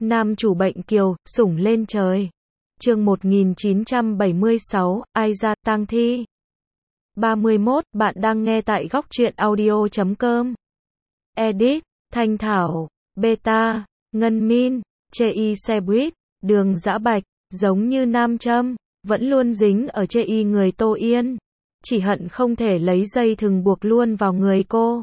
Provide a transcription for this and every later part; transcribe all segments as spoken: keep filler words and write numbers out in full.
Nam chủ bệnh kiều, sủng lên trời. Chương một nghìn chín trăm bảy mươi sáu, ai ra tang thi. ba mươi mốt, bạn đang nghe tại góc truyện audio chấm com. Edit, Thanh Thảo, Beta, Ngân Min, chê y xe buýt, Đường Dã Bạch, giống như nam châm, vẫn luôn dính ở chê y người Tô Yên. Chỉ hận không thể lấy dây thừng buộc luôn vào người cô.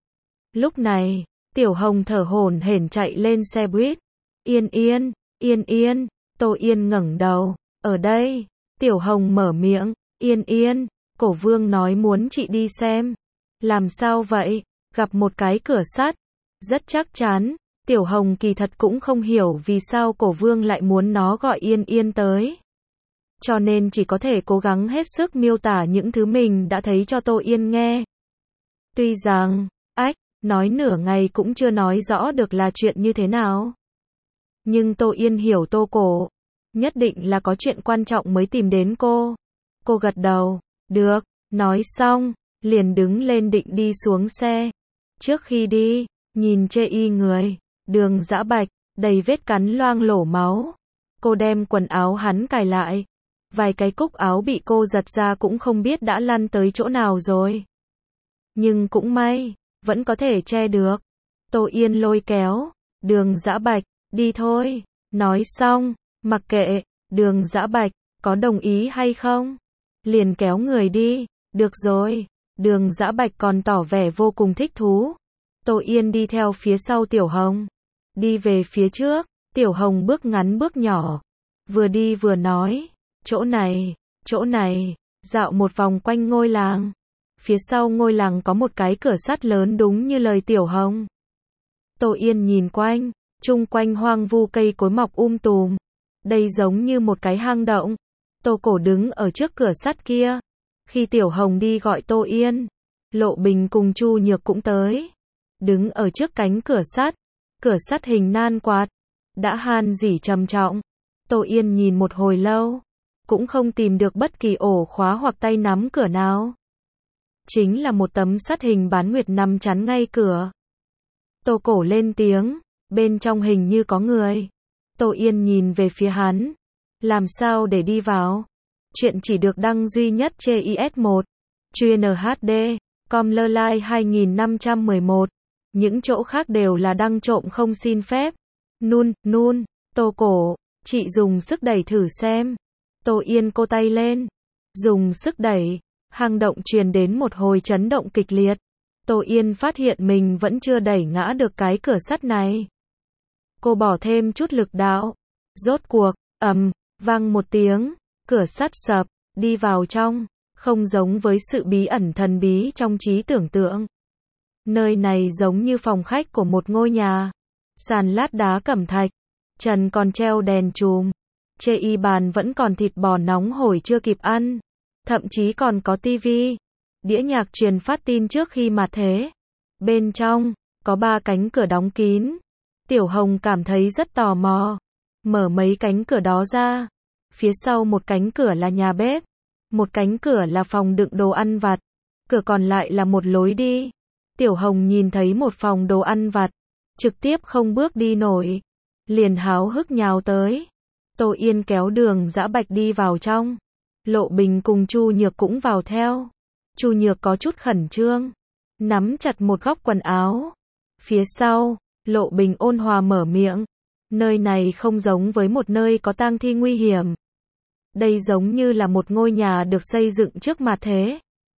Lúc này, Tiểu Hồng thở hổn hển chạy lên xe buýt. Yên Yên, Yên Yên, Tô Yên ngẩng đầu. Ở đây, Tiểu Hồng mở miệng. Yên Yên, Cổ Vương nói muốn chị đi xem. Làm sao vậy? Gặp một cái cửa sắt. Rất chắc chắn, Tiểu Hồng kỳ thật cũng không hiểu vì sao Cổ Vương lại muốn nó gọi Yên Yên tới. Cho nên chỉ có thể cố gắng hết sức miêu tả những thứ mình đã thấy cho Tô Yên nghe. Tuy rằng, ách, nói nửa ngày cũng chưa nói rõ được là chuyện như thế nào. Nhưng Tô Yên hiểu Tô Cổ. Nhất định là có chuyện quan trọng mới tìm đến cô. Cô gật đầu. Được, nói xong, liền đứng lên định đi xuống xe. Trước khi đi, nhìn chê y người, Đường Dã Bạch, đầy vết cắn loang lổ máu. Cô đem quần áo hắn cài lại. Vài cái cúc áo bị cô giật ra cũng không biết đã lăn tới chỗ nào rồi. Nhưng cũng may, vẫn có thể che được. Tô Yên lôi kéo, Đường Dã Bạch, đi thôi. Nói xong, mặc kệ, Đường Dã Bạch, có đồng ý hay không? Liền kéo người đi, được rồi. Đường Dã Bạch còn tỏ vẻ vô cùng thích thú. Tô Yên đi theo phía sau Tiểu Hồng. Đi về phía trước, Tiểu Hồng bước ngắn bước nhỏ. Vừa đi vừa nói, chỗ này, chỗ này, dạo một vòng quanh ngôi làng. Phía sau ngôi làng có một cái cửa sắt lớn đúng như lời Tiểu Hồng. Tô Yên nhìn quanh, chung quanh hoang vu cây cối mọc um tùm. Đây giống như một cái hang động. Tô Cổ đứng ở trước cửa sắt kia. Khi Tiểu Hồng đi gọi Tô Yên, Lộ Bình cùng Chu Nhược cũng tới. Đứng ở trước cánh cửa sắt. Cửa sắt hình nan quạt. Đã han rỉ trầm trọng. Tô Yên nhìn một hồi lâu. Cũng không tìm được bất kỳ ổ khóa hoặc tay nắm cửa nào. Chính là một tấm sắt hình bán nguyệt nằm chắn ngay cửa. Tô Cổ lên tiếng. Bên trong hình như có người. Tô Yên nhìn về phía hắn. Làm sao để đi vào? Chuyện chỉ được đăng duy nhất trên i ét một. Chuyên hát đê. Com lơ lai hai nghìn năm trăm mười một. Những chỗ khác đều là đăng trộm không xin phép. Nun, nun, Tô Cổ, chị dùng sức đẩy thử xem. Tô Yên cô tay lên. Dùng sức đẩy. Hang động truyền đến một hồi chấn động kịch liệt. Tô Yên phát hiện mình vẫn chưa đẩy ngã được cái cửa sắt này. Cô bỏ thêm chút lực đạo. Rốt cuộc, ầm, vang một tiếng, cửa sắt sập, đi vào trong, không giống với sự bí ẩn thần bí trong trí tưởng tượng. Nơi này giống như phòng khách của một ngôi nhà. Sàn lát đá cẩm thạch, trần còn treo đèn chùm. Chê y bàn vẫn còn thịt bò nóng hổi chưa kịp ăn. Thậm chí còn có tivi. Đĩa nhạc truyền phát tin trước khi mạt thế. Bên trong, có ba cánh cửa đóng kín. Tiểu Hồng cảm thấy rất tò mò. Mở mấy cánh cửa đó ra. Phía sau một cánh cửa là nhà bếp. Một cánh cửa là phòng đựng đồ ăn vặt. Cửa còn lại là một lối đi. Tiểu Hồng nhìn thấy một phòng đồ ăn vặt. Trực tiếp không bước đi nổi. Liền háo hức nhào tới. Tô Yên kéo Đường Dã Bạch đi vào trong. Lộ Bình cùng Chu Nhược cũng vào theo. Chu Nhược có chút khẩn trương. Nắm chặt một góc quần áo. Phía sau, Lộ Bình ôn hòa mở miệng. Nơi này không giống với một nơi có tang thi nguy hiểm. Đây giống như là một ngôi nhà được xây dựng trước mạt thế.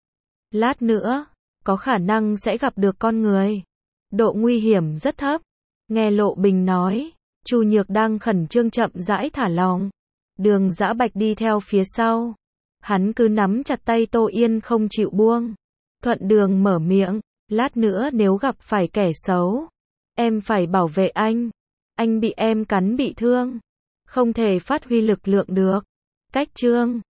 Lát nữa, có khả năng sẽ gặp được con người. Độ nguy hiểm rất thấp. Nghe Lộ Bình nói, Chu Nhược đang khẩn trương chậm rãi thả lỏng. Đường Dã Bạch đi theo phía sau. Hắn cứ nắm chặt tay Tô Yên không chịu buông. Thuận Đường mở miệng, lát nữa nếu gặp phải kẻ xấu, em phải bảo vệ anh. Anh bị em cắn bị thương. Không thể phát huy lực lượng được. Cách chương